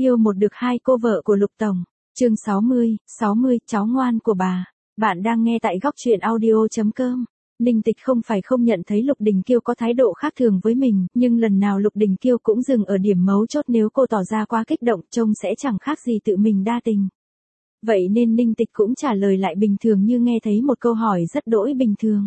Yêu một được hai cô vợ của Lục Tổng. Chương 60, cháu ngoan của bà. Bạn đang nghe tại góc truyện audio.com. Ninh Tịch không phải không nhận thấy Lục Đình Kiêu có thái độ khác thường với mình, nhưng lần nào Lục Đình Kiêu cũng dừng ở điểm mấu chốt, nếu cô tỏ ra quá kích động, trông sẽ chẳng khác gì tự mình đa tình. Vậy nên Ninh Tịch cũng trả lời lại bình thường như nghe thấy một câu hỏi rất đỗi bình thường.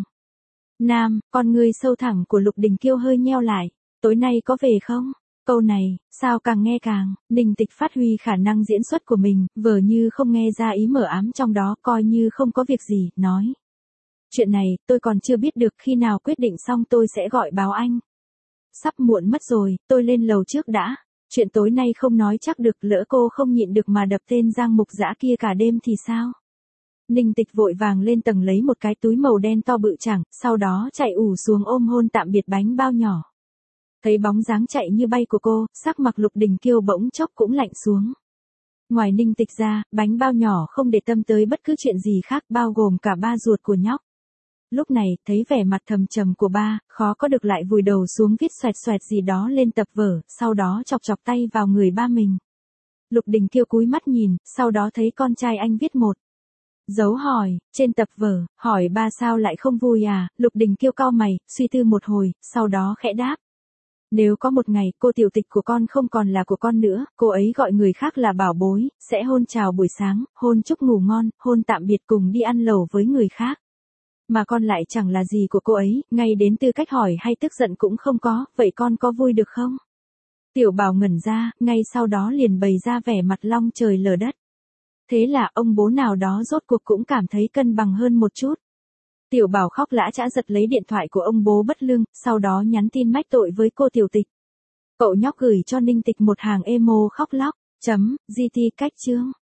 Nam, con ngươi sâu thẳm của Lục Đình Kiêu hơi nheo lại. Tối nay có về không? Câu này, sao càng nghe càng, Ninh Tịch phát huy khả năng diễn xuất của mình, vờ như không nghe ra ý mờ ám trong đó, coi như không có việc gì, nói. Chuyện này, tôi còn chưa biết được, khi nào quyết định xong tôi sẽ gọi báo anh. Sắp muộn mất rồi, tôi lên lầu trước đã. Chuyện tối nay không nói chắc được, lỡ cô không nhịn được mà đập tên Giang Mục Dã kia cả đêm thì sao? Ninh Tịch vội vàng lên tầng lấy một cái túi màu đen to bự chảng, sau đó chạy ù xuống ôm hôn tạm biệt bánh bao nhỏ. Thấy bóng dáng chạy như bay của cô, sắc mặt Lục Đình Kiêu bỗng chốc cũng lạnh xuống. Ngoài Ninh Tịch ra, bánh bao nhỏ không để tâm tới bất cứ chuyện gì khác, bao gồm cả ba ruột của nhóc. Lúc này, thấy vẻ mặt thầm trầm của ba, khó có được lại vùi đầu xuống viết xoẹt xoẹt gì đó lên tập vở, sau đó chọc chọc tay vào người ba mình. Lục Đình Kiêu cúi mắt nhìn, sau đó thấy con trai anh viết một dấu hỏi, trên tập vở, hỏi ba sao lại không vui à? Lục Đình Kiêu cau mày, suy tư một hồi, sau đó khẽ đáp. Nếu có một ngày cô tiểu tịch của con không còn là của con nữa, cô ấy gọi người khác là bảo bối, sẽ hôn chào buổi sáng, hôn chúc ngủ ngon, hôn tạm biệt cùng đi ăn lẩu với người khác. Mà con lại chẳng là gì của cô ấy, ngay đến tư cách hỏi hay tức giận cũng không có, vậy con có vui được không? Tiểu Bảo ngẩn ra, ngay sau đó liền bày ra vẻ mặt long trời lở đất. Thế là ông bố nào đó rốt cuộc cũng cảm thấy cân bằng hơn một chút. Tiểu Bảo khóc lã chã giật lấy điện thoại của ông bố bất lương, sau đó nhắn tin mách tội với cô tiểu tịch. Cậu nhóc gửi cho Ninh Tịch một hàng emo khóc lóc, GT cách chương.